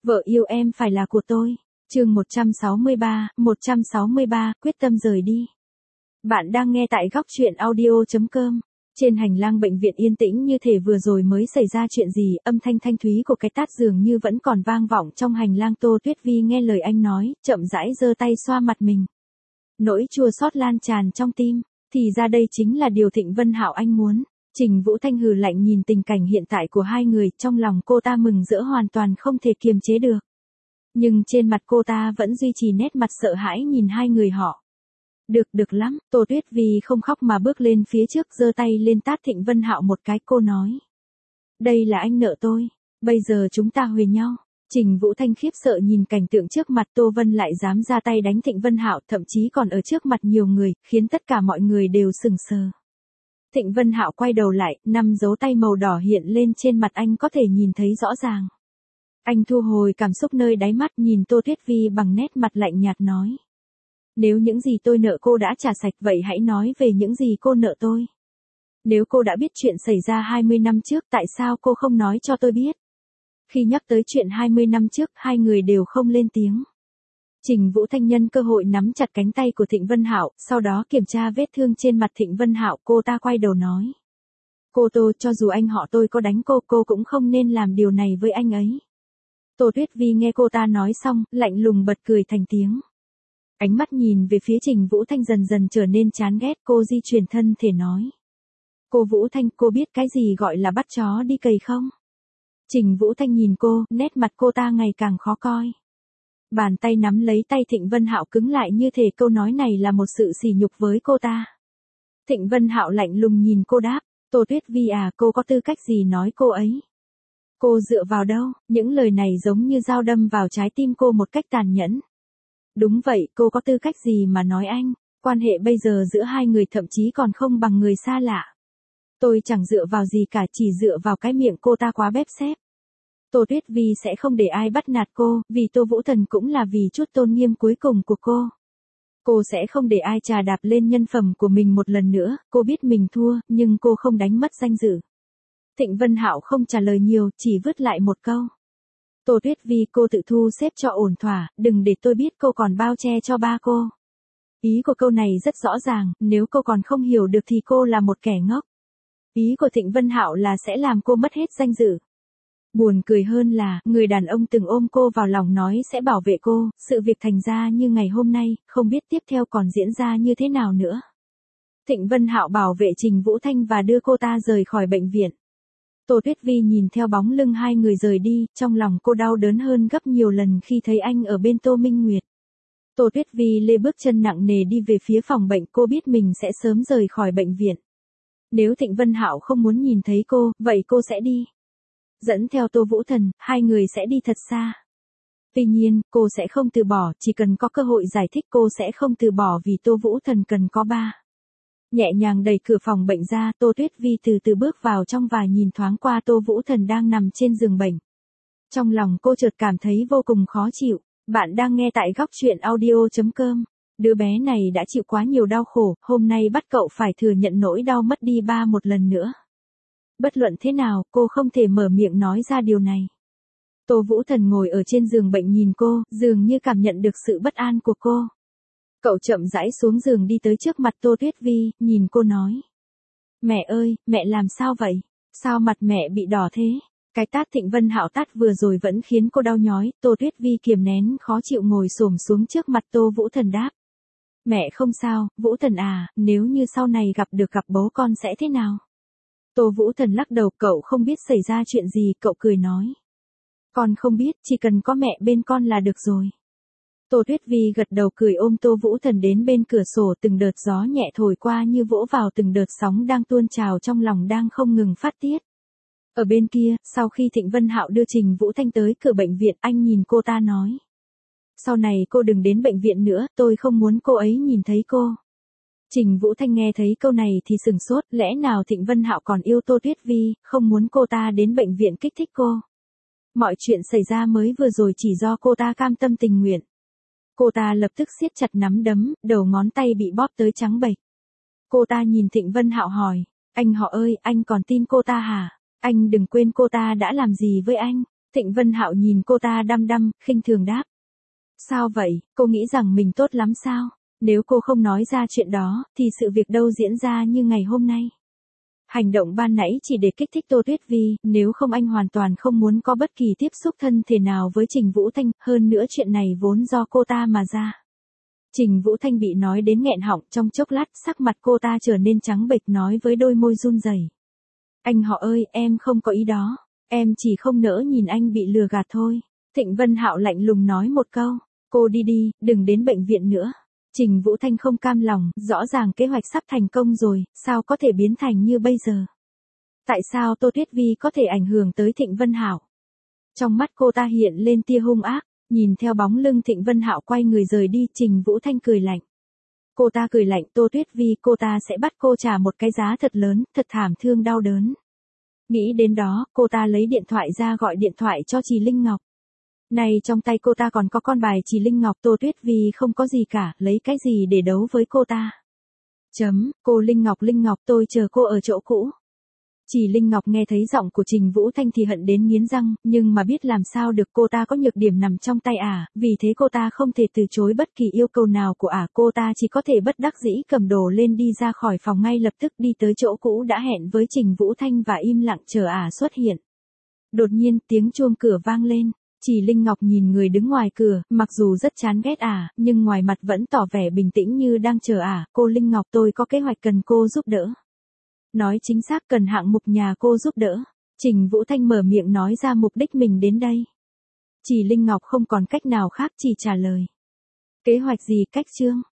Vợ yêu em phải là của tôi. Chương 163, quyết tâm rời đi. Bạn đang nghe tại góc truyện audio.com. Trên hành lang bệnh viện yên tĩnh như thể vừa rồi mới xảy ra chuyện gì, âm thanh thanh thúy của cái tát dường như vẫn còn vang vọng trong hành lang. Tô Tuyết Vi nghe lời anh nói, chậm rãi giơ tay xoa mặt mình. Nỗi chua xót lan tràn trong tim, thì ra đây chính là điều Thịnh Vân Hạo anh muốn. Trình Vũ Thanh hừ lạnh nhìn tình cảnh hiện tại của hai người, trong lòng cô ta mừng rỡ hoàn toàn không thể kiềm chế được. Nhưng trên mặt cô ta vẫn duy trì nét mặt sợ hãi nhìn hai người họ. Được lắm, Tô Tuyết Vi không khóc mà bước lên phía trước, giơ tay lên tát Thịnh Vân Hạo một cái, cô nói. Đây là anh nợ tôi, bây giờ chúng ta huề nhau. Trình Vũ Thanh khiếp sợ nhìn cảnh tượng trước mặt, Tô Vân lại dám ra tay đánh Thịnh Vân Hạo, thậm chí còn ở trước mặt nhiều người, khiến tất cả mọi người đều sững sờ. Thịnh Vân Hạo quay đầu lại, 5 dấu tay màu đỏ hiện lên trên mặt anh có thể nhìn thấy rõ ràng. Anh thu hồi cảm xúc nơi đáy mắt, nhìn Tô Tuyết Vi bằng nét mặt lạnh nhạt nói. Nếu những gì tôi nợ cô đã trả sạch, vậy hãy nói về những gì cô nợ tôi. Nếu cô đã biết chuyện xảy ra 20 năm trước, tại sao cô không nói cho tôi biết? Khi nhắc tới chuyện 20 năm trước, hai người đều không lên tiếng. Trình Vũ Thanh nhân cơ hội nắm chặt cánh tay của Thịnh Vân Hạo, sau đó kiểm tra vết thương trên mặt Thịnh Vân Hạo, cô ta quay đầu nói. Cô Tô, cho dù anh họ tôi có đánh cô cũng không nên làm điều này với anh ấy. Tô Tuyết Vi nghe cô ta nói xong, lạnh lùng bật cười thành tiếng. Ánh mắt nhìn về phía Trình Vũ Thanh dần dần trở nên chán ghét, cô di chuyển thân thể nói. Cô Vũ Thanh, cô biết cái gì gọi là bắt chó đi cày không? Trình Vũ Thanh nhìn cô, nét mặt cô ta ngày càng khó coi. Bàn tay nắm lấy tay Thịnh Vân Hạo cứng lại như thể câu nói này là một sự sỉ nhục với cô ta. Thịnh Vân Hạo lạnh lùng nhìn cô đáp, Tô Tuyết Vi à, cô có tư cách gì nói cô ấy? Cô dựa vào đâu? Những lời này giống như dao đâm vào trái tim cô một cách tàn nhẫn. Đúng vậy, cô có tư cách gì mà nói anh? Quan hệ bây giờ giữa hai người thậm chí còn không bằng người xa lạ. Tôi chẳng dựa vào gì cả, chỉ dựa vào cái miệng cô ta quá bếp xếp. Tô Tuyết Vi sẽ không để ai bắt nạt cô, vì Tô Vũ Thần cũng là vì chút tôn nghiêm cuối cùng của cô. Cô sẽ không để ai chà đạp lên nhân phẩm của mình một lần nữa, cô biết mình thua, nhưng cô không đánh mất danh dự. Thịnh Vân Hạo không trả lời nhiều, chỉ vứt lại một câu. Tô Tuyết Vi, cô tự thu xếp cho ổn thỏa, đừng để tôi biết cô còn bao che cho ba cô. Ý của câu này rất rõ ràng, nếu cô còn không hiểu được thì cô là một kẻ ngốc. Ý của Thịnh Vân Hạo là sẽ làm cô mất hết danh dự. Buồn cười hơn là, người đàn ông từng ôm cô vào lòng nói sẽ bảo vệ cô, sự việc thành ra như ngày hôm nay, không biết tiếp theo còn diễn ra như thế nào nữa. Thịnh Vân Hạo bảo vệ Trình Vũ Thanh và đưa cô ta rời khỏi bệnh viện. Tô Tuyết Vi nhìn theo bóng lưng hai người rời đi, trong lòng cô đau đớn hơn gấp nhiều lần khi thấy anh ở bên Tô Minh Nguyệt. Tô Tuyết Vi lê bước chân nặng nề đi về phía phòng bệnh, cô biết mình sẽ sớm rời khỏi bệnh viện. Nếu Thịnh Vân Hạo không muốn nhìn thấy cô, vậy cô sẽ đi. Dẫn theo Tô Vũ Thần, hai người sẽ đi thật xa. Tuy nhiên, cô sẽ không từ bỏ, chỉ cần có cơ hội giải thích cô sẽ không từ bỏ vì Tô Vũ Thần cần có ba. Nhẹ nhàng đẩy cửa phòng bệnh ra, Tô Tuyết Vi từ từ bước vào trong và nhìn thoáng qua Tô Vũ Thần đang nằm trên giường bệnh. Trong lòng cô chợt cảm thấy vô cùng khó chịu. Bạn đang nghe tại góc truyện audio.com. Đứa bé này đã chịu quá nhiều đau khổ, hôm nay bắt cậu phải thừa nhận nỗi đau mất đi ba một lần nữa. Bất luận thế nào, cô không thể mở miệng nói ra điều này. Tô Vũ Thần ngồi ở trên giường bệnh nhìn cô, dường như cảm nhận được sự bất an của cô. Cậu chậm rãi xuống giường đi tới trước mặt Tô Tuyết Vi, nhìn cô nói. Mẹ ơi, mẹ làm sao vậy? Sao mặt mẹ bị đỏ thế? Cái tát Thịnh Vân Hạo tát vừa rồi vẫn khiến cô đau nhói, Tô Tuyết Vi kiềm nén khó chịu ngồi xổm xuống trước mặt Tô Vũ Thần đáp. Mẹ không sao, Vũ Thần à, nếu như sau này gặp bố con sẽ thế nào? Tô Vũ Thần lắc đầu, cậu không biết xảy ra chuyện gì, cậu cười nói. Con không biết, chỉ cần có mẹ bên con là được rồi. Tô Tuyết Vi gật đầu cười ôm Tô Vũ Thần đến bên cửa sổ, từng đợt gió nhẹ thổi qua như vỗ vào từng đợt sóng đang tuôn trào trong lòng đang không ngừng phát tiết. Ở bên kia, sau khi Thịnh Vân Hạo đưa Trình Vũ Thanh tới cửa bệnh viện, anh nhìn cô ta nói. Sau này cô đừng đến bệnh viện nữa, tôi không muốn cô ấy nhìn thấy cô. Trình Vũ Thanh nghe thấy câu này thì sừng sốt, lẽ nào Thịnh Vân Hạo còn yêu Tô Tuyết Vi, không muốn cô ta đến bệnh viện kích thích cô. Mọi chuyện xảy ra mới vừa rồi chỉ do cô ta cam tâm tình nguyện. Cô ta lập tức siết chặt nắm đấm, đầu ngón tay bị bóp tới trắng bệch. Cô ta nhìn Thịnh Vân Hạo hỏi, anh họ ơi, anh còn tin cô ta hả? Anh đừng quên cô ta đã làm gì với anh. Thịnh Vân Hạo nhìn cô ta đăm đăm, khinh thường đáp. Sao vậy, cô nghĩ rằng mình tốt lắm sao? Nếu cô không nói ra chuyện đó, thì sự việc đâu diễn ra như ngày hôm nay. Hành động ban nãy chỉ để kích thích Tô Tuyết Vi, nếu không anh hoàn toàn không muốn có bất kỳ tiếp xúc thân thể nào với Trình Vũ Thanh, hơn nữa chuyện này vốn do cô ta mà ra. Trình Vũ Thanh bị nói đến nghẹn họng, trong chốc lát sắc mặt cô ta trở nên trắng bệch, nói với đôi môi run rẩy. Anh họ ơi, em không có ý đó, em chỉ không nỡ nhìn anh bị lừa gạt thôi. Thịnh Vân Hạo lạnh lùng nói một câu, cô đi đi, đừng đến bệnh viện nữa. Trình Vũ Thanh không cam lòng, rõ ràng kế hoạch sắp thành công rồi, sao có thể biến thành như bây giờ? Tại sao Tô Tuyết Vi có thể ảnh hưởng tới Thịnh Vân Hạo? Trong mắt cô ta hiện lên tia hung ác, nhìn theo bóng lưng Thịnh Vân Hạo quay người rời đi, Trình Vũ Thanh cười lạnh. Cô ta cười lạnh, Tô Tuyết Vi, cô ta sẽ bắt cô trả một cái giá thật lớn, thật thảm thương đau đớn. Nghĩ đến đó, cô ta lấy điện thoại ra gọi điện thoại cho Trì Linh Ngọc. Này, trong tay cô ta còn có con bài Trì Linh Ngọc, Tô Tuyết Vi không có gì cả, lấy cái gì để đấu với cô ta? Cô Linh Ngọc, tôi chờ cô ở chỗ cũ. Trì Linh Ngọc nghe thấy giọng của Trình Vũ Thanh thì hận đến nghiến răng, nhưng mà biết làm sao được, cô ta có nhược điểm nằm trong tay vì thế cô ta không thể từ chối bất kỳ yêu cầu nào của cô ta chỉ có thể bất đắc dĩ cầm đồ lên đi ra khỏi phòng, ngay lập tức đi tới chỗ cũ đã hẹn với Trình Vũ Thanh và im lặng chờ xuất hiện. Đột nhiên tiếng chuông cửa vang lên, Trì Linh Ngọc nhìn người đứng ngoài cửa, mặc dù rất chán ghét nhưng ngoài mặt vẫn tỏ vẻ bình tĩnh như đang chờ cô Linh Ngọc, tôi có kế hoạch cần cô giúp đỡ. Nói chính xác cần hạng mục nhà cô giúp đỡ. Trình Vũ Thanh mở miệng nói ra mục đích mình đến đây. Trì Linh Ngọc không còn cách nào khác, chỉ trả lời. Kế hoạch gì, cách chương?